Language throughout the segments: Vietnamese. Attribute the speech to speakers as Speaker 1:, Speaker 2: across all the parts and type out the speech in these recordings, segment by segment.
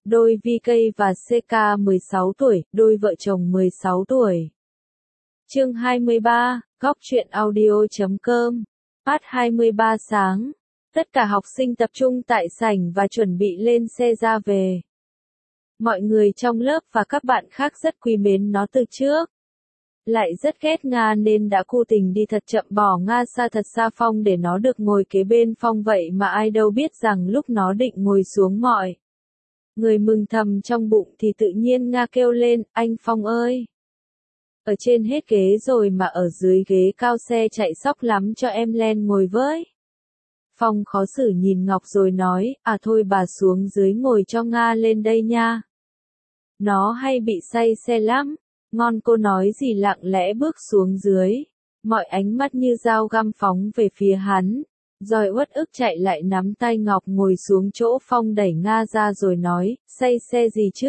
Speaker 1: Đôi VK và CK 16 tuổi, đôi vợ chồng 16 tuổi. Chương 23, Góc truyện audio.com. Phát 23 sáng. Tất cả học sinh tập trung tại sảnh và chuẩn bị lên xe ra về. Mọi người trong lớp và các bạn khác rất quý mến nó từ trước. Lại rất ghét Nga nên đã cố tình đi thật chậm bỏ Nga xa thật xa Phong để nó được ngồi kế bên Phong, vậy mà ai đâu biết rằng lúc nó định ngồi xuống mọi người mừng thầm trong bụng thì tự nhiên Nga kêu lên, anh Phong ơi! Ở trên hết ghế rồi mà ở dưới ghế cao xe chạy sóc lắm, cho em len ngồi với. Phong khó xử nhìn Ngọc rồi nói, à thôi bà xuống dưới ngồi cho Nga lên đây nha. Nó hay bị say xe lắm. Ngon, cô nói gì lặng lẽ bước xuống dưới. Mọi ánh mắt như dao găm phóng về phía hắn. Rồi uất ức chạy lại nắm tay Ngọc ngồi xuống chỗ Phong, đẩy Nga ra rồi nói, say xe gì chứ?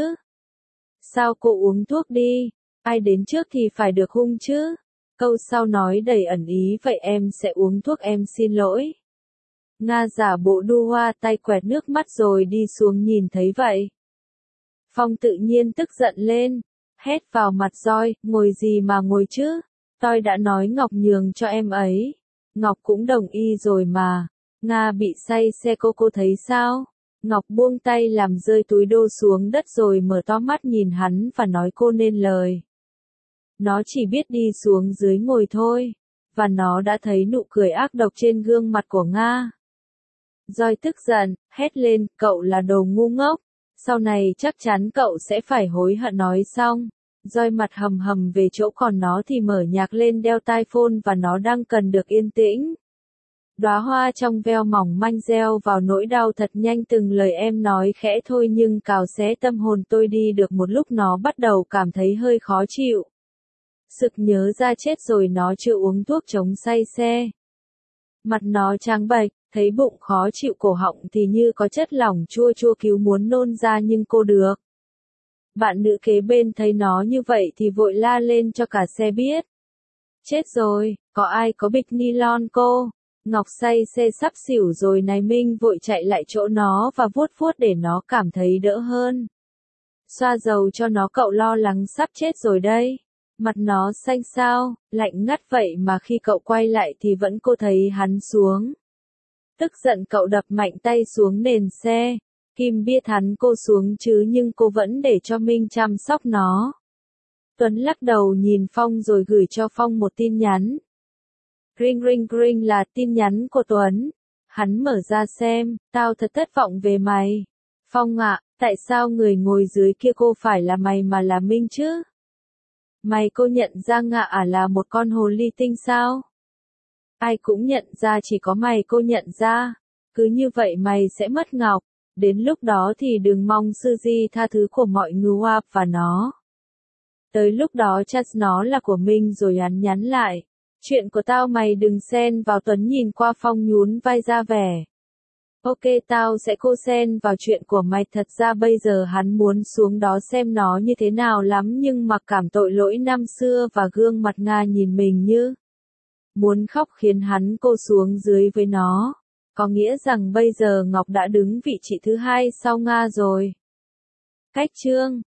Speaker 1: Sao cô uống thuốc đi, ai đến trước thì phải được hung chứ? Câu sau nói đầy ẩn ý, vậy em sẽ uống thuốc, em xin lỗi. Nga giả bộ đu hoa, tay quẹt nước mắt rồi đi xuống. Nhìn thấy vậy, Phong tự nhiên tức giận lên, hét vào mặt Roi, ngồi gì mà ngồi chứ? Tôi đã nói Ngọc nhường cho em ấy. Ngọc cũng đồng ý rồi mà. Nga bị say xe, cô thấy sao? Ngọc buông tay làm rơi túi đô xuống đất rồi mở to mắt nhìn hắn và nói cô nên lời. Nó chỉ biết đi xuống dưới ngồi thôi. Và nó đã thấy nụ cười ác độc trên gương mặt của Nga. Roi tức giận, hét lên, cậu là đồ ngu ngốc. Sau này chắc chắn cậu sẽ phải hối hận. Nói xong, Roi mặt hầm hầm về chỗ, còn nó thì mở nhạc lên đeo tai phone và nó đang cần được yên tĩnh. Đóa hoa trong veo mỏng manh gieo vào nỗi đau thật nhanh, từng lời em nói khẽ thôi nhưng cào xé tâm hồn tôi đi. Được một lúc nó bắt đầu cảm thấy hơi khó chịu. Sực nhớ ra chết rồi nó chưa uống thuốc chống say xe. Mặt nó trắng bệch, thấy bụng khó chịu, cổ họng thì như có chất lỏng chua chua cứu muốn nôn ra nhưng cô được. Bạn nữ kế bên thấy nó như vậy thì vội la lên cho cả xe biết. Chết rồi, có ai có bịch nylon cô? Ngọc say xe sắp xỉu rồi này. Minh vội chạy lại chỗ nó và vuốt vuốt để nó cảm thấy đỡ hơn. Xoa dầu cho nó, cậu lo lắng sắp chết rồi đây. Mặt nó xanh xao, lạnh ngắt vậy mà khi cậu quay lại thì vẫn cô thấy hắn xuống. Tức giận cậu đập mạnh tay xuống nền xe. Kim biết hắn cô xuống chứ nhưng cô vẫn để cho Minh chăm sóc nó. Tuấn lắc đầu nhìn Phong rồi gửi cho Phong một tin nhắn. Ring ring ring là tin nhắn của Tuấn. Hắn mở ra xem, tao thật thất vọng về mày. Phong ạ, tại sao người ngồi dưới kia cô phải là mày mà là Minh chứ? Mày cô nhận ra Ngạ là một con hồ ly tinh sao? Ai cũng nhận ra, chỉ có mày cô nhận ra. Cứ như vậy mày sẽ mất Ngọc. Đến lúc đó thì đừng mong sư di tha thứ của mọi người và nó. Tới lúc đó chắc nó là của mình rồi. Hắn nhắn lại. Chuyện của tao mày đừng xen vào. Tuấn nhìn qua Phong nhún vai ra vẻ. Ok, tao sẽ cô xen vào chuyện của mày. Thật ra bây giờ hắn muốn xuống đó xem nó như thế nào lắm nhưng mặc cảm tội lỗi năm xưa và gương mặt Nga nhìn mình như muốn khóc khiến hắn cô xuống dưới với nó. Có nghĩa rằng bây giờ Ngọc đã đứng vị trí thứ hai sau Nga rồi. Cách chương